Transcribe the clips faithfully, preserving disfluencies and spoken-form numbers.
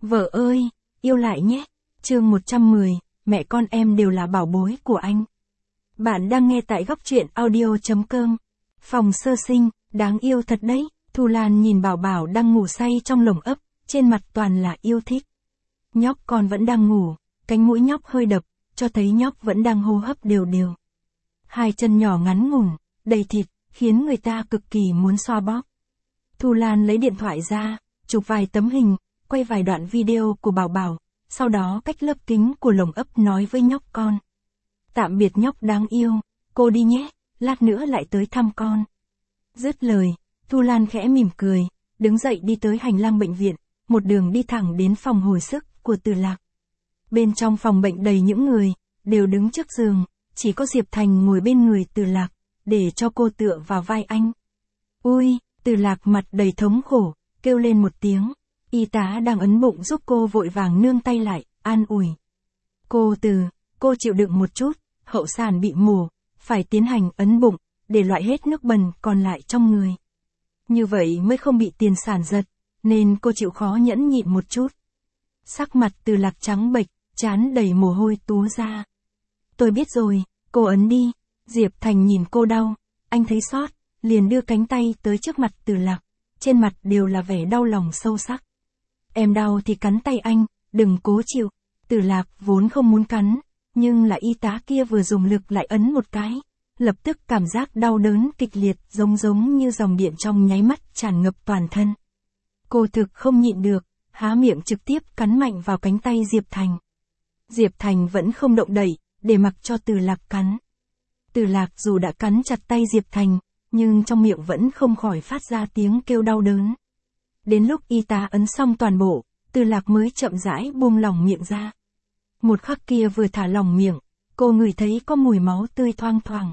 Vợ ơi, yêu lại nhé. Chương một trăm mười, mẹ con em đều là bảo bối của anh. Bạn đang nghe tại góc truyện audio chấm com. Phòng sơ sinh, đáng yêu thật đấy. Thu Lan nhìn Bảo Bảo đang ngủ say trong lồng ấp, trên mặt toàn là yêu thích. Nhóc con vẫn đang ngủ, cánh mũi nhóc hơi đập, cho thấy nhóc vẫn đang hô hấp đều đều. Hai chân nhỏ ngắn ngủn, đầy thịt, khiến người ta cực kỳ muốn xoa bóp. Thu Lan lấy điện thoại ra, chụp vài tấm hình, quay vài đoạn video của Bảo Bảo, sau đó cách lớp kính của lồng ấp nói với nhóc con. Tạm biệt nhóc đáng yêu, cô đi nhé, lát nữa lại tới thăm con. Dứt lời, Thu Lan khẽ mỉm cười, đứng dậy đi tới hành lang bệnh viện, một đường đi thẳng đến phòng hồi sức của Từ Lạc. Bên trong phòng bệnh đầy những người, đều đứng trước giường, chỉ có Diệp Thành ngồi bên người Từ Lạc, để cho cô tựa vào vai anh. Ui, Từ Lạc mặt đầy thống khổ, kêu lên một tiếng. Y tá đang ấn bụng giúp cô vội vàng nương tay lại, an ủi. Cô Từ, cô chịu đựng một chút, hậu sản bị mổ, phải tiến hành ấn bụng, để loại hết nước bẩn còn lại trong người. Như vậy mới không bị tiền sản giật, nên cô chịu khó nhẫn nhịn một chút. Sắc mặt Từ Lạc trắng bệch, trán đầy mồ hôi túa ra. Tôi biết rồi, cô ấn đi. Diệp Thành nhìn cô đau, anh thấy xót, liền đưa cánh tay tới trước mặt Từ Lạc, trên mặt đều là vẻ đau lòng sâu sắc. Em đau thì cắn tay anh, đừng cố chịu. Từ Lạc vốn không muốn cắn, nhưng là y tá kia vừa dùng lực lại ấn một cái, lập tức cảm giác đau đớn kịch liệt giống giống như dòng điện trong nháy mắt tràn ngập toàn thân. Cô thực không nhịn được, há miệng trực tiếp cắn mạnh vào cánh tay Diệp Thành. Diệp Thành vẫn không động đậy, để mặc cho Từ Lạc cắn. Từ Lạc dù đã cắn chặt tay Diệp Thành, nhưng trong miệng vẫn không khỏi phát ra tiếng kêu đau đớn. Đến lúc y tá ấn xong toàn bộ, Từ Lạc mới chậm rãi buông lỏng miệng ra. Một khắc kia vừa thả lỏng miệng, cô ngửi thấy có mùi máu tươi thoang thoảng.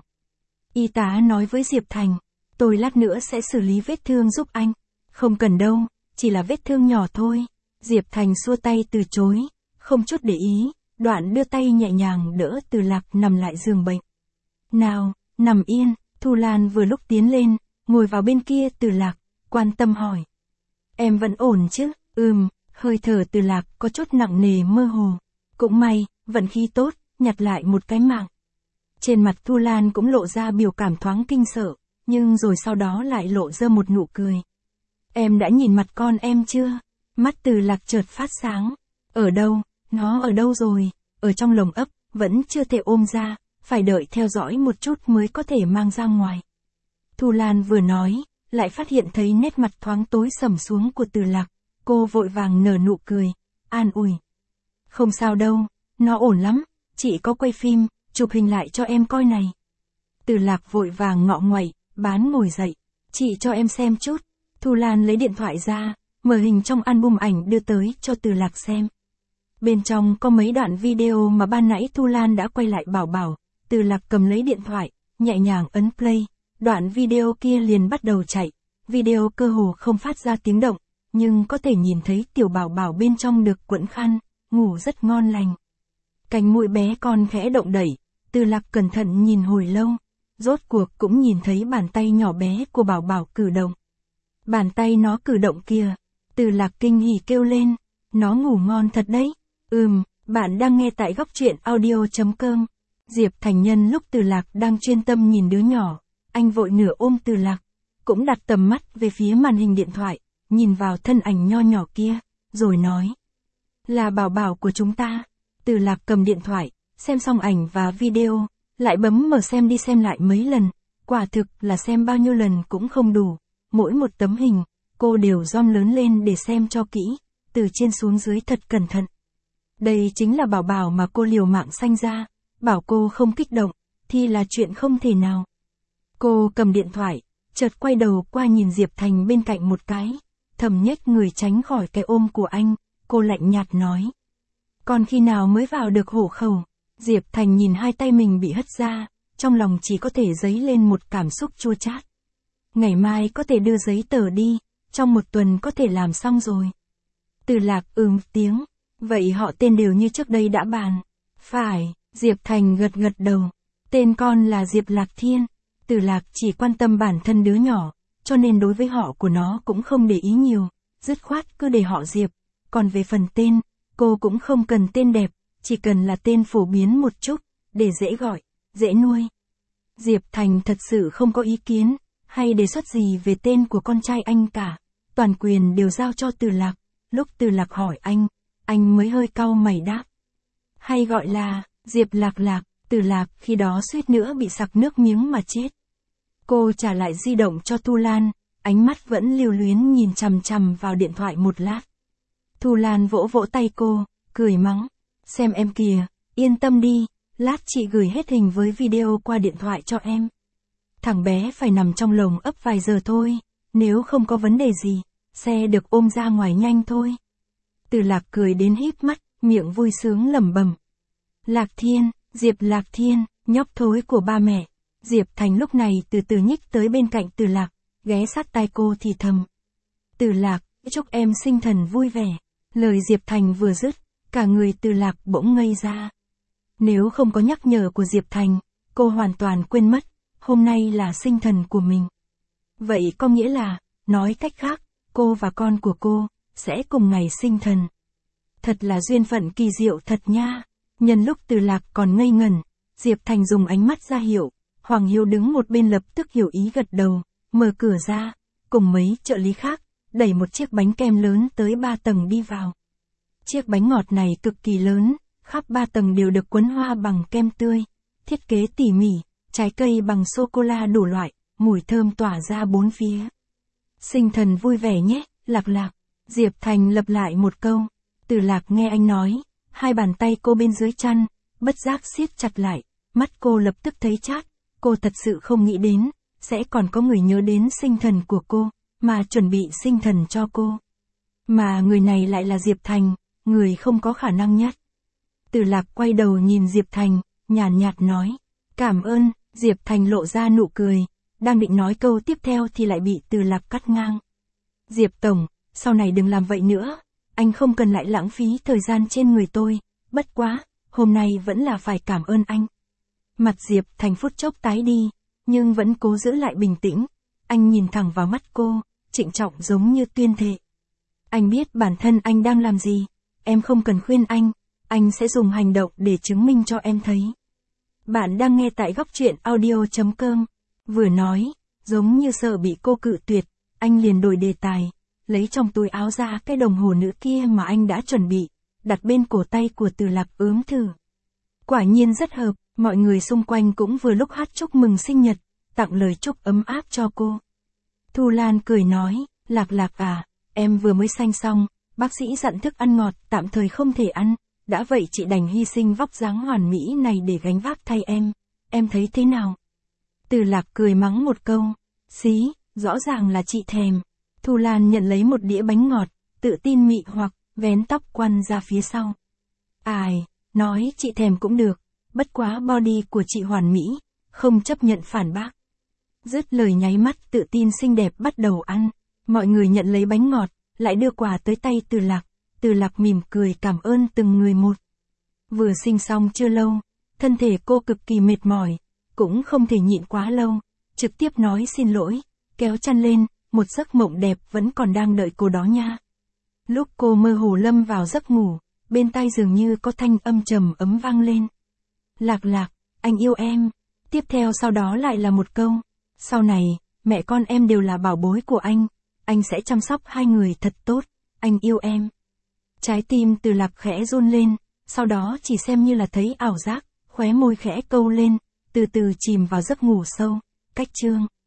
Y tá nói với Diệp Thành, tôi lát nữa sẽ xử lý vết thương giúp anh. Không cần đâu, chỉ là vết thương nhỏ thôi. Diệp Thành xua tay từ chối, không chút để ý, đoạn đưa tay nhẹ nhàng đỡ Từ Lạc nằm lại giường bệnh. Nào, nằm yên. Thu Lan vừa lúc tiến lên, ngồi vào bên kia Từ Lạc, quan tâm hỏi. Em vẫn ổn chứ? Ừm, hơi thở Từ Lạc có chút nặng nề mơ hồ. Cũng may, vận khí tốt, nhặt lại một cái mạng. Trên mặt Thu Lan cũng lộ ra biểu cảm thoáng kinh sợ, nhưng rồi sau đó lại lộ ra một nụ cười. Em đã nhìn mặt con em chưa? Mắt Từ Lạc chợt phát sáng. Ở đâu? Nó ở đâu rồi? Ở trong lồng ấp, vẫn chưa thể ôm ra, phải đợi theo dõi một chút mới có thể mang ra ngoài. Thu Lan vừa nói, lại phát hiện thấy nét mặt thoáng tối sầm xuống của Từ Lạc, cô vội vàng nở nụ cười, an ủi. Không sao đâu, nó ổn lắm, chị có quay phim, chụp hình lại cho em coi này. Từ Lạc vội vàng ngọ nguậy, bán ngồi dậy, chị cho em xem chút. Thu Lan lấy điện thoại ra, mở hình trong album ảnh đưa tới cho Từ Lạc xem. Bên trong có mấy đoạn video mà ban nãy Thu Lan đã quay lại Bảo Bảo. Từ Lạc cầm lấy điện thoại, nhẹ nhàng ấn play, đoạn video kia liền bắt đầu chạy. Video cơ hồ không phát ra tiếng động, nhưng có thể nhìn thấy tiểu Bảo Bảo bên trong được quẫy khăn, ngủ rất ngon lành. Cánh mũi bé con khẽ động đẩy, Từ Lạc cẩn thận nhìn hồi lâu, rốt cuộc cũng nhìn thấy bàn tay nhỏ bé của Bảo Bảo cử động. Bàn tay nó cử động kìa, Từ Lạc kinh hỉ kêu lên, nó ngủ ngon thật đấy. Ừm, bạn đang nghe tại góc truyện audio chấm com. Diệp Thành Nhân lúc Từ Lạc đang chuyên tâm nhìn đứa nhỏ, anh vội nửa ôm Từ Lạc, cũng đặt tầm mắt về phía màn hình điện thoại, nhìn vào thân ảnh nho nhỏ kia, rồi nói. Là Bảo Bảo của chúng ta. Từ Lạc cầm điện thoại, xem xong ảnh và video, lại bấm mở xem đi xem lại mấy lần, quả thực là xem bao nhiêu lần cũng không đủ, mỗi một tấm hình, cô đều zoom lớn lên để xem cho kỹ, từ trên xuống dưới thật cẩn thận. Đây chính là Bảo Bảo mà cô liều mạng sanh ra. Bảo cô không kích động, thì là chuyện không thể nào. Cô cầm điện thoại, chợt quay đầu qua nhìn Diệp Thành bên cạnh một cái, thầm nhếch người tránh khỏi cái ôm của anh, cô lạnh nhạt nói. Còn khi nào mới vào được hổ khẩu? Diệp Thành nhìn hai tay mình bị hất ra, trong lòng chỉ có thể dấy lên một cảm xúc chua chát. Ngày mai có thể đưa giấy tờ đi, trong một tuần có thể làm xong rồi. Từ Lạc ừm tiếng, vậy họ tên đều như trước đây đã bàn. Phải. Diệp Thành gật gật đầu. Tên con là Diệp Lạc Thiên. Từ Lạc chỉ quan tâm bản thân đứa nhỏ, cho nên đối với họ của nó cũng không để ý nhiều, dứt khoát cứ để họ Diệp. còn về phần tên, cô cũng không cần tên đẹp, chỉ cần là tên phổ biến một chút, để dễ gọi, dễ nuôi. Diệp Thành thật sự không có ý kiến, hay đề xuất gì về tên của con trai anh cả, toàn quyền đều giao cho Từ Lạc, lúc Từ Lạc hỏi anh, anh mới hơi cau mày đáp. Hay gọi là, Diệp Lạc Lạc, Từ Lạc khi đó suýt nữa bị sặc nước miếng mà chết. Cô trả lại di động cho Thu Lan, ánh mắt vẫn lưu luyến nhìn chằm chằm vào điện thoại một lát. Thu Lan vỗ vỗ tay cô, cười mắng, xem em kìa, yên tâm đi, lát chị gửi hết hình với video qua điện thoại cho em. Thằng bé phải nằm trong lồng ấp vài giờ thôi, nếu không có vấn đề gì, xe được ôm ra ngoài nhanh thôi. Từ Lạc cười đến híp mắt, miệng vui sướng lẩm bẩm. Lạc Thiên, Diệp Lạc Thiên, nhóc thối của ba mẹ. Diệp Thành lúc này từ từ nhích tới bên cạnh Từ Lạc, ghé sát tai cô thì thầm. Từ Lạc, chúc em sinh thần vui vẻ. Lời Diệp Thành vừa dứt, cả người Từ Lạc bỗng ngây ra. Nếu không có nhắc nhở của Diệp Thành, cô hoàn toàn quên mất, hôm nay là sinh thần của mình. Vậy có nghĩa là, nói cách khác, cô và con của cô, sẽ cùng ngày sinh thần. Thật là duyên phận kỳ diệu thật nha. Nhân lúc Từ Lạc còn ngây ngẩn, Diệp Thành dùng ánh mắt ra hiệu, Hoàng Hiếu đứng một bên lập tức hiểu ý gật đầu, mở cửa ra, cùng mấy trợ lý khác, đẩy một chiếc bánh kem lớn tới ba tầng đi vào. Chiếc bánh ngọt này cực kỳ lớn, khắp ba tầng đều được quấn hoa bằng kem tươi, thiết kế tỉ mỉ, trái cây bằng sô-cô-la đủ loại, mùi thơm tỏa ra bốn phía. Sinh thần vui vẻ nhé, Lạc Lạc. Diệp Thành lặp lại một câu. Từ Lạc nghe anh nói, hai bàn tay cô bên dưới chăn, bất giác siết chặt lại, mắt cô lập tức thấy chát, cô thật sự không nghĩ đến, sẽ còn có người nhớ đến sinh thần của cô, mà chuẩn bị sinh thần cho cô. Mà người này lại là Diệp Thành, người không có khả năng nhất. Từ Lạc quay đầu nhìn Diệp Thành, nhàn nhạt nói, cảm ơn. Diệp Thành lộ ra nụ cười, đang định nói câu tiếp theo thì lại bị Từ Lạc cắt ngang. Diệp Tổng, sau này đừng làm vậy nữa, anh không cần lại lãng phí thời gian trên người tôi, bất quá, hôm nay vẫn là phải cảm ơn anh. Mặt Diệp Thành phút chốc tái đi, nhưng vẫn cố giữ lại bình tĩnh, anh nhìn thẳng vào mắt cô, trịnh trọng giống như tuyên thệ. Anh biết bản thân anh đang làm gì, em không cần khuyên anh, anh sẽ dùng hành động để chứng minh cho em thấy. Bạn đang nghe tại góc truyện audio chấm com. Vừa nói, giống như sợ bị cô cự tuyệt, anh liền đổi đề tài, lấy trong túi áo ra cái đồng hồ nữ kia mà anh đã chuẩn bị, đặt bên cổ tay của Từ Lạc ướm thử. Quả nhiên rất hợp, mọi người xung quanh cũng vừa lúc hát chúc mừng sinh nhật, tặng lời chúc ấm áp cho cô. Thu Lan cười nói, Lạc Lạc à, em vừa mới sanh xong, bác sĩ dặn thức ăn ngọt tạm thời không thể ăn, đã vậy chị đành hy sinh vóc dáng hoàn mỹ này để gánh vác thay em, em thấy thế nào? Từ Lạc cười mắng một câu, xí, rõ ràng là chị thèm. Thu Lan nhận lấy một đĩa bánh ngọt, tự tin mị hoặc, vén tóc quăn ra phía sau. Ai, nói chị thèm cũng được, bất quá body của chị hoàn mỹ, không chấp nhận phản bác. Dứt lời nháy mắt tự tin xinh đẹp bắt đầu ăn, mọi người nhận lấy bánh ngọt, lại đưa quà tới tay Từ Lạc, Từ Lạc mỉm cười cảm ơn từng người một. Vừa sinh xong chưa lâu, thân thể cô cực kỳ mệt mỏi, cũng không thể nhịn quá lâu, trực tiếp nói xin lỗi, kéo chăn lên, một giấc mộng đẹp vẫn còn đang đợi cô đó nha. Lúc cô mơ hồ lâm vào giấc ngủ, bên tai dường như có thanh âm trầm ấm vang lên. Lạc Lạc, anh yêu em. Tiếp theo sau đó lại là một câu, sau này, mẹ con em đều là bảo bối của anh, anh sẽ chăm sóc hai người thật tốt, anh yêu em. Trái tim Từ Lạc khẽ run lên, sau đó chỉ xem như là thấy ảo giác, khóe môi khẽ câu lên, từ từ chìm vào giấc ngủ sâu. Cách chương